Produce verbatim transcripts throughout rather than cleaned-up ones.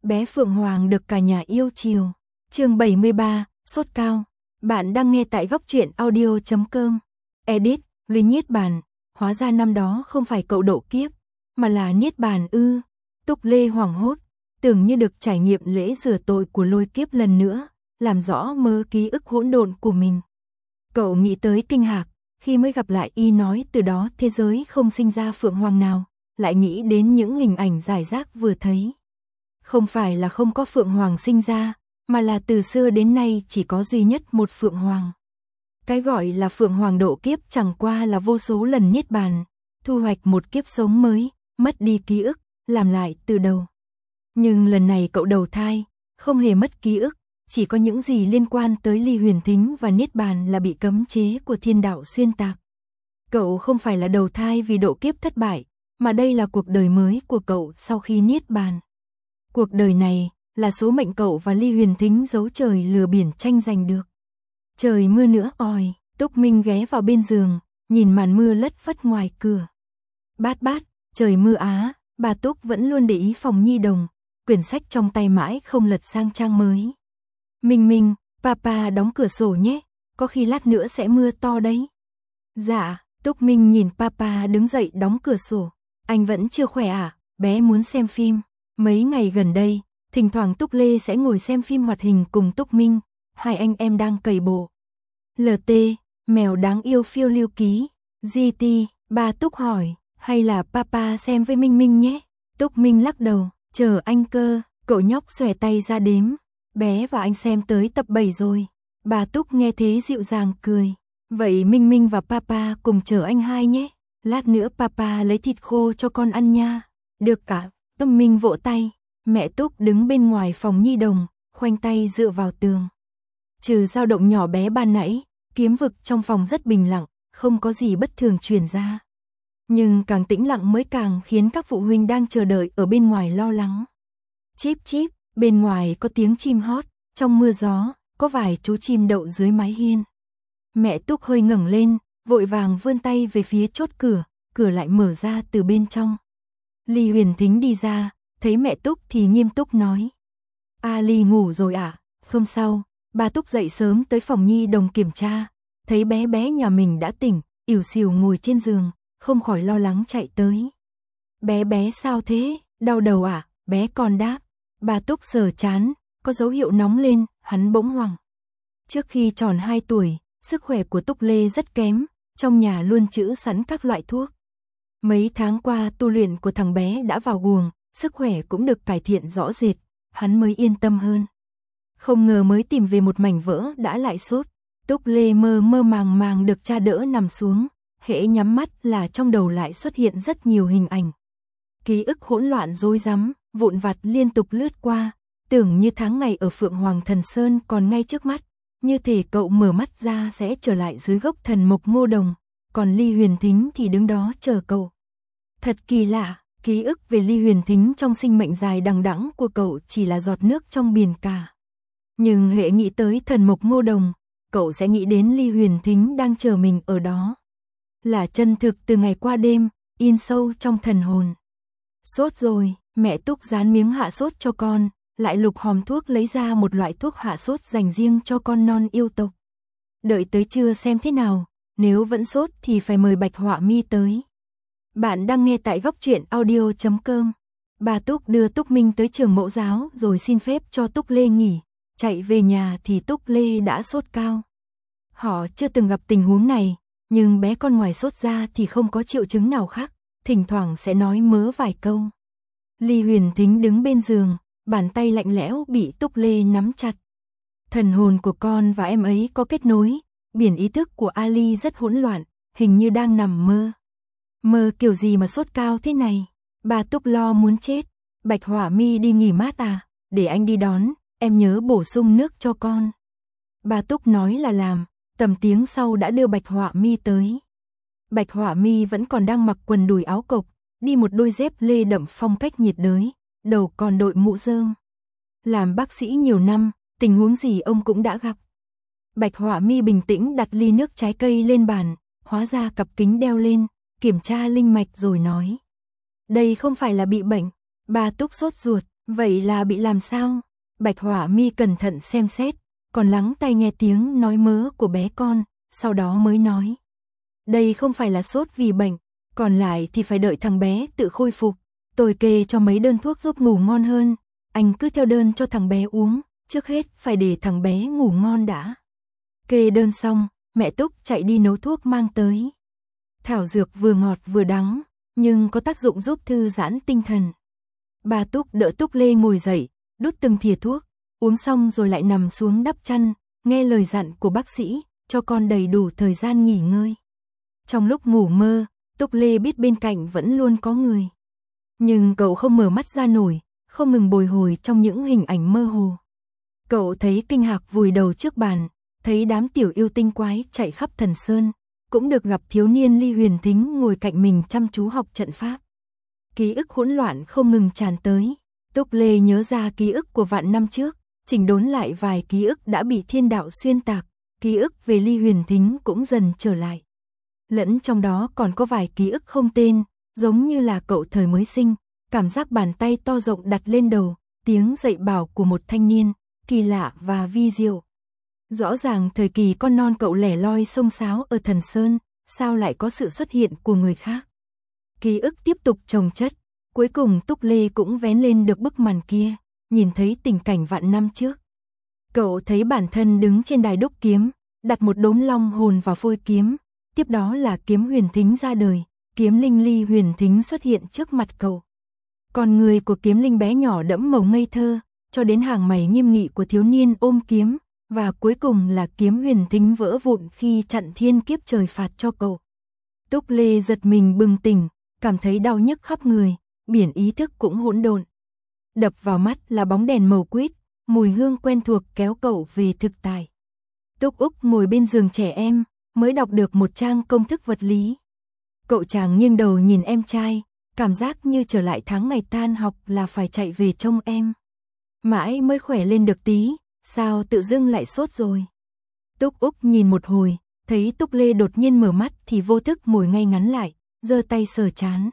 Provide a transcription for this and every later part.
bé Phượng Hoàng được cả nhà yêu chiều. Chương bảy mươi ba, sốt cao. Bạn đang nghe tại góc truyện audio chấm com. Edit, Linh Niết Bàn. Hóa ra năm đó không phải cậu độ kiếp, mà là Niết Bàn ư. Túc Lê hoảng hốt, tưởng như được trải nghiệm lễ rửa tội của lôi kiếp lần nữa, làm rõ mớ ký ức hỗn độn của mình. Cậu nghĩ tới kinh hạc, khi mới gặp lại y nói từ đó thế giới không sinh ra Phượng Hoàng nào, lại nghĩ đến những hình ảnh rải rác vừa thấy. Không phải là không có Phượng Hoàng sinh ra, mà là từ xưa đến nay chỉ có duy nhất một Phượng Hoàng. Cái gọi là Phượng Hoàng độ kiếp chẳng qua là vô số lần niết bàn, thu hoạch một kiếp sống mới, mất đi ký ức, làm lại từ đầu. Nhưng lần này cậu đầu thai, không hề mất ký ức, chỉ có những gì liên quan tới Ly Huyền Thính và niết bàn là bị cấm chế của thiên đạo xuyên tạc. Cậu không phải là đầu thai vì độ kiếp thất bại, mà đây là cuộc đời mới của cậu sau khi niết bàn. Cuộc đời này là số mệnh cậu và Ly Huyền Thính giấu trời lừa biển tranh giành được. Trời mưa nữa oi, Túc Minh ghé vào bên giường, nhìn màn mưa lất phất ngoài cửa. Bát bát, trời mưa á, bà Túc vẫn luôn để ý phòng nhi đồng, quyển sách trong tay mãi không lật sang trang mới. Minh Minh, papa đóng cửa sổ nhé, có khi lát nữa sẽ mưa to đấy. Dạ, Túc Minh nhìn papa đứng dậy đóng cửa sổ. Anh vẫn chưa khỏe à, bé muốn xem phim. Mấy ngày gần đây, thỉnh thoảng Túc Lê sẽ ngồi xem phim hoạt hình cùng Túc Minh, hai anh em đang cày bộ. lờ tê, mèo đáng yêu phiêu lưu ký. giê tê, ba Túc hỏi, hay là papa xem với Minh Minh nhé. Túc Minh lắc đầu, chờ anh cơ, cậu nhóc xòe tay ra đếm. Bé và anh xem tới tập bảy rồi. Bà Túc nghe thế dịu dàng cười. Vậy Minh Minh và papa cùng chờ anh hai nhé. Lát nữa papa lấy thịt khô cho con ăn nha. Được cả. Tâm Minh vỗ tay. Mẹ Túc đứng bên ngoài phòng nhi đồng, khoanh tay dựa vào tường. Trừ dao động nhỏ bé ban nãy, kiếm vực trong phòng rất bình lặng, không có gì bất thường truyền ra. Nhưng càng tĩnh lặng mới càng khiến các phụ huynh đang chờ đợi ở bên ngoài lo lắng. Chíp chíp, bên ngoài có tiếng chim hót, trong mưa gió, có vài chú chim đậu dưới mái hiên. Mẹ Túc hơi ngẩng lên, vội vàng vươn tay về phía chốt cửa, cửa lại mở ra từ bên trong. Ly Huyền Thính đi ra, thấy mẹ Túc thì nghiêm túc nói. A Ly ngủ rồi à? Hôm sau, bà Túc dậy sớm tới phòng nhi đồng kiểm tra, thấy bé bé nhà mình đã tỉnh, ỉu xìu ngồi trên giường, không khỏi lo lắng chạy tới. Bé bé sao thế? Đau đầu à? Bé còn đáp. Bà Túc sờ chán, có dấu hiệu nóng lên, hắn bỗng hoảng. Trước khi tròn hai tuổi, sức khỏe của Túc Lê rất kém, trong nhà luôn trữ sẵn các loại thuốc. Mấy tháng qua tu luyện của thằng bé đã vào guồng, sức khỏe cũng được cải thiện rõ rệt, hắn mới yên tâm hơn. Không ngờ mới tìm về một mảnh vỡ đã lại sốt. Túc Lê mơ mơ màng màng được cha đỡ nằm xuống, hễ nhắm mắt là trong đầu lại xuất hiện rất nhiều hình ảnh. Ký ức hỗn loạn rối rắm, vụn vặt liên tục lướt qua, tưởng như tháng ngày ở Phượng Hoàng Thần Sơn còn ngay trước mắt, như thể cậu mở mắt ra sẽ trở lại dưới gốc thần mộc ngô đồng, còn Ly Huyền Thính thì đứng đó chờ cậu. Thật kỳ lạ, ký ức về Ly Huyền Thính trong sinh mệnh dài đằng đẵng của cậu chỉ là giọt nước trong biển cả. Nhưng hễ nghĩ tới thần mộc ngô đồng, cậu sẽ nghĩ đến Ly Huyền Thính đang chờ mình ở đó. Là chân thực từ ngày qua đêm, in sâu trong thần hồn. Sốt rồi, mẹ Túc dán miếng hạ sốt cho con, lại lục hòm thuốc lấy ra một loại thuốc hạ sốt dành riêng cho con non yêu tộc. Đợi tới trưa xem thế nào, nếu vẫn sốt thì phải mời Bạch Họa Mi tới. Bạn đang nghe tại góc truyện audio chấm com. Bà Túc đưa Túc Minh tới trường mẫu giáo rồi xin phép cho Túc Lê nghỉ, chạy về nhà thì Túc Lê đã sốt cao. Họ chưa từng gặp tình huống này, nhưng bé con ngoài sốt ra thì không có triệu chứng nào khác, thỉnh thoảng sẽ nói mớ vài câu. Ly Huyền Thính đứng bên giường, bàn tay lạnh lẽo bị Túc Lê nắm chặt. Thần hồn của con và em ấy có kết nối, biển ý thức của Ali rất hỗn loạn, hình như đang nằm mơ. Mơ kiểu gì mà sốt cao thế này? Bà Túc lo muốn chết. Bạch Họa Mi đi nghỉ mát à? Để anh đi đón, em nhớ bổ sung nước cho con. Bà Túc nói là làm, tầm tiếng sau đã đưa Bạch Họa Mi tới. Bạch Họa Mi vẫn còn đang mặc quần đùi áo cộc, đi một đôi dép lê đậm phong cách nhiệt đới, đầu còn đội mũ rơm. Làm bác sĩ nhiều năm, tình huống gì ông cũng đã gặp. Bạch Họa Mi bình tĩnh đặt ly nước trái cây lên bàn, hóa ra cặp kính đeo lên, kiểm tra linh mạch rồi nói. Đây không phải là bị bệnh. Bà Túc sốt ruột, Vậy là bị làm sao? Bạch Hỏa Mi cẩn thận xem xét, còn lắng tai nghe tiếng nói mớ của bé con, sau đó mới nói. Đây không phải là sốt vì bệnh, còn lại thì phải đợi thằng bé tự khôi phục. Tôi kê cho mấy đơn thuốc giúp ngủ ngon hơn, anh cứ theo đơn cho thằng bé uống, trước hết phải để thằng bé ngủ ngon đã. Kê đơn xong, mẹ Túc chạy đi nấu thuốc mang tới. Thảo dược vừa ngọt vừa đắng, nhưng có tác dụng giúp thư giãn tinh thần. Bà Túc đỡ Túc Lê ngồi dậy, đút từng thìa thuốc, uống xong rồi lại nằm xuống đắp chăn, nghe lời dặn của bác sĩ, cho con đầy đủ thời gian nghỉ ngơi. Trong lúc ngủ mơ, Túc Lê biết bên cạnh vẫn luôn có người. Nhưng cậu không mở mắt ra nổi, không ngừng bồi hồi trong những hình ảnh mơ hồ. Cậu thấy Kinh Hạc vùi đầu trước bàn, thấy đám tiểu yêu tinh quái chạy khắp Thần Sơn, cũng được gặp thiếu niên Ly Huyền Thính ngồi cạnh mình chăm chú học trận pháp. Ký ức hỗn loạn không ngừng tràn tới. Túc Lê nhớ ra ký ức của vạn năm trước, chỉnh đốn lại vài ký ức đã bị thiên đạo xuyên tạc, ký ức về Ly Huyền Thính cũng dần trở lại. Lẫn trong đó còn có vài ký ức không tên, giống như là cậu thời mới sinh, cảm giác bàn tay to rộng đặt lên đầu, tiếng dạy bảo của một thanh niên, kỳ lạ và vi diệu. Rõ ràng thời kỳ con non cậu lẻ loi xông xáo ở Thần Sơn, sao lại có sự xuất hiện của người khác. Ký ức tiếp tục chồng chất, cuối cùng Túc Lê cũng vén lên được bức màn kia, nhìn thấy tình cảnh vạn năm trước. Cậu thấy bản thân đứng trên đài đúc kiếm, đặt một đốm long hồn vào phôi kiếm, tiếp đó là kiếm Huyền Thính ra đời, kiếm linh Ly Huyền Thính xuất hiện trước mặt cậu. Còn người của kiếm linh bé nhỏ đẫm màu ngây thơ, cho đến hàng mày nghiêm nghị của thiếu niên ôm kiếm, và cuối cùng là kiếm Huyền Thính vỡ vụn khi chặn thiên kiếp trời phạt cho cậu. Túc Lê giật mình bừng tỉnh, cảm thấy đau nhức khắp người, biển ý thức cũng hỗn độn. Đập vào mắt là bóng đèn màu quýt, mùi hương quen thuộc kéo cậu về thực tại. Túc Úc ngồi bên giường trẻ em, mới đọc được một trang công thức vật lý. Cậu chàng nghiêng đầu nhìn em trai, cảm giác như trở lại tháng ngày tan học là phải chạy về trông em. Mãi mới khỏe lên được tí, sao tự dưng lại sốt rồi. Túc Úc nhìn một hồi, thấy Túc Lê đột nhiên mở mắt thì vô thức ngồi ngay ngắn lại, giơ tay sờ trán.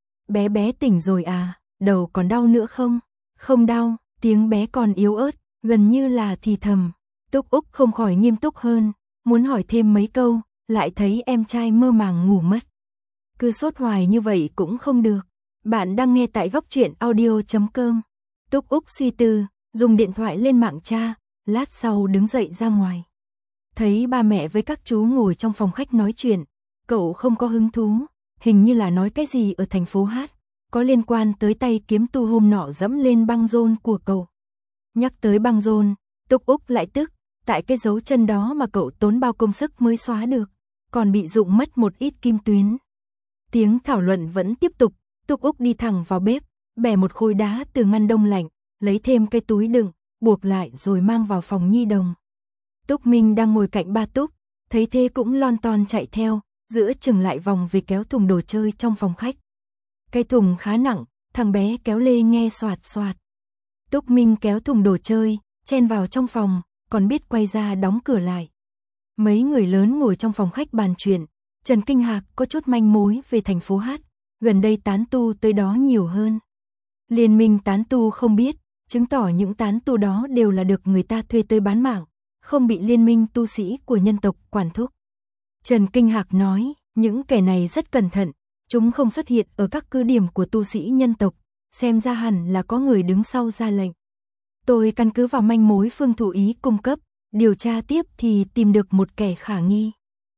Bé bé tỉnh rồi à, đầu còn đau nữa không? Không đau, tiếng bé còn yếu ớt, gần như là thì thầm. Túc Úc không khỏi nghiêm túc hơn, muốn hỏi thêm mấy câu, lại thấy em trai mơ màng ngủ mất. Cứ sốt hoài như vậy cũng không được. Bạn đang nghe tại góc truyện audio chấm com. Túc Úc suy tư, dùng điện thoại lên mạng tra, lát sau đứng dậy ra ngoài. Thấy ba mẹ với các chú ngồi trong phòng khách nói chuyện, cậu không có hứng thú, hình như là nói cái gì ở thành phố Hát, có liên quan tới tay kiếm tu hôm nọ dẫm lên băng rôn của cậu. Nhắc tới băng rôn, Túc Úc lại tức, tại cái dấu chân đó mà cậu tốn bao công sức mới xóa được, còn bị rụng mất một ít kim tuyến. Tiếng thảo luận vẫn tiếp tục, Túc Úc đi thẳng vào bếp, bẻ một khối đá từ ngăn đông lạnh, lấy thêm cái túi đựng, buộc lại rồi mang vào phòng nhi đồng. Túc Minh đang ngồi cạnh ba Túc, thấy thế cũng lon ton chạy theo, giữa chừng lại vòng về kéo thùng đồ chơi trong phòng khách. Cái thùng khá nặng, thằng bé kéo lê nghe xoạt xoạt. Túc Minh kéo thùng đồ chơi, chen vào trong phòng, còn biết quay ra đóng cửa lại. Mấy người lớn ngồi trong phòng khách bàn chuyện, Trần Kinh Hạc có chút manh mối về thành phố Hát, gần đây tán tu tới đó nhiều hơn. Liên minh tán tu không biết, chứng tỏ những tán tu đó đều là được người ta thuê tới bán mạng, không bị liên minh tu sĩ của nhân tộc quản thúc. Trần Kinh Hạc nói, những kẻ này rất cẩn thận, chúng không xuất hiện ở các cứ điểm của tu sĩ nhân tộc, xem ra hẳn là có người đứng sau ra lệnh. Tôi căn cứ vào manh mối Phương Thụ Ý cung cấp, điều tra tiếp thì tìm được một kẻ khả nghi.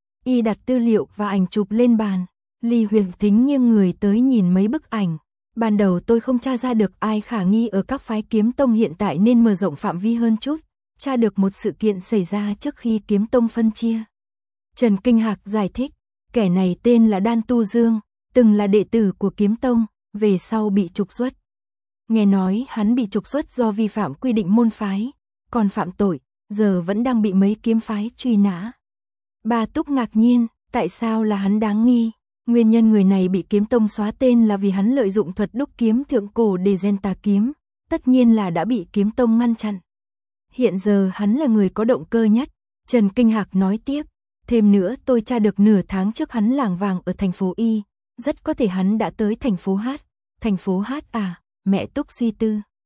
Y đặt tư liệu và ảnh chụp lên bàn, Ly Huyền Thính nghiêng người tới nhìn mấy bức ảnh. Ban đầu tôi không tra ra được ai khả nghi ở các phái kiếm tông hiện tại nên mở rộng phạm vi hơn chút, tra được một sự kiện xảy ra trước khi kiếm tông phân chia. Trần Kinh Hạc giải thích, kẻ này tên là Đan Tu Dương, từng là đệ tử của kiếm tông, về sau bị trục xuất. Nghe nói hắn bị trục xuất do vi phạm quy định môn phái, còn phạm tội, giờ vẫn đang bị mấy kiếm phái truy nã. Bà Túc ngạc nhiên, tại sao là hắn đáng nghi? Nguyên nhân người này bị kiếm tông xóa tên là vì hắn lợi dụng thuật đúc kiếm thượng cổ để gen tà kiếm, tất nhiên là đã bị kiếm tông ngăn chặn. Hiện giờ hắn là người có động cơ nhất, Trần Kinh Hạc nói tiếp, thêm nữa tôi tra được nửa tháng trước hắn lảng vàng ở thành phố Y, rất có thể hắn đã tới thành phố Hát. Thành phố Hát à, mẹ Túc suy tư.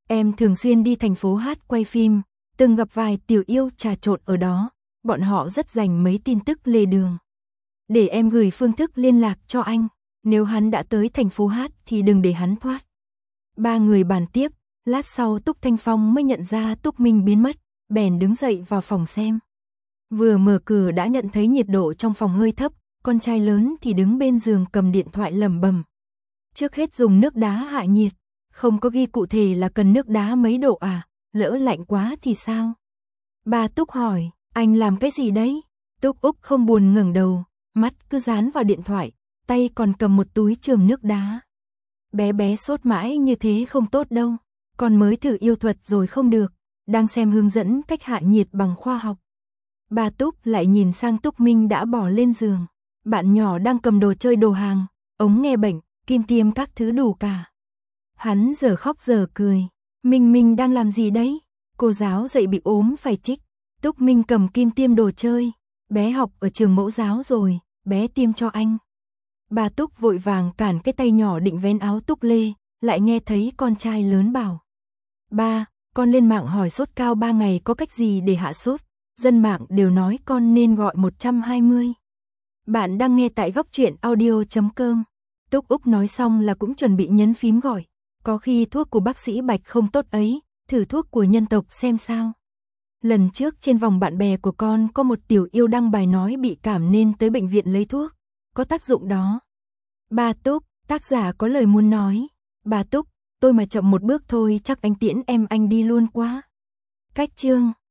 Em thường xuyên đi thành phố hát quay phim, từng gặp vài tiểu yêu trà trộn ở đó, bọn họ rất dành mấy tin tức lề đường. Để em gửi phương thức liên lạc cho anh, nếu hắn đã tới thành phố hát thì đừng để hắn thoát. Ba người bàn tiếp, lát sau Túc Thanh Phong mới nhận ra Túc Minh biến mất, bèn đứng dậy vào phòng xem. Vừa mở cửa đã nhận thấy nhiệt độ trong phòng hơi thấp, con trai lớn thì đứng bên giường cầm điện thoại lẩm bẩm. Trước hết dùng nước đá hạ nhiệt, không có ghi cụ thể là cần nước đá mấy độ à, lỡ lạnh quá thì sao? Bà Túc hỏi, anh làm cái gì đấy? Túc Úc không buồn ngẩng đầu, mắt cứ dán vào điện thoại, tay còn cầm một túi chườm nước đá. Bé bé sốt mãi như thế không tốt đâu, con mới thử yêu thuật rồi không được, đang xem hướng dẫn cách hạ nhiệt bằng khoa học. Bà Túc lại nhìn sang Túc Minh đã bỏ lên giường, bạn nhỏ đang cầm đồ chơi đồ hàng, ống nghe bệnh, kim tiêm các thứ đủ cả. Hắn giờ khóc giờ cười, Minh Minh đang làm gì đấy? Cô giáo dạy bị ốm phải trích. Túc Minh cầm kim tiêm đồ chơi, bé học ở trường mẫu giáo rồi, bé tiêm cho anh. Bà Túc vội vàng cản cái tay nhỏ định vén áo Túc Lê, lại nghe thấy con trai lớn bảo. Ba, con lên mạng hỏi sốt cao ba ngày có cách gì để hạ sốt, dân mạng đều nói con nên gọi một trăm hai mươi. Bạn đang nghe tại góc truyện audio chấm com. Túc Úc nói xong là cũng chuẩn bị nhấn phím gọi. Có khi thuốc của bác sĩ Bạch không tốt ấy, thử thuốc của nhân tộc xem sao. Lần trước trên vòng bạn bè của con có một tiểu yêu đăng bài nói bị cảm nên tới bệnh viện lấy thuốc, có tác dụng đó. Bà Túc, tác giả có lời muốn nói. Bà Túc, tôi mà chậm một bước thôi chắc anh tiễn em anh đi luôn quá. Cách chương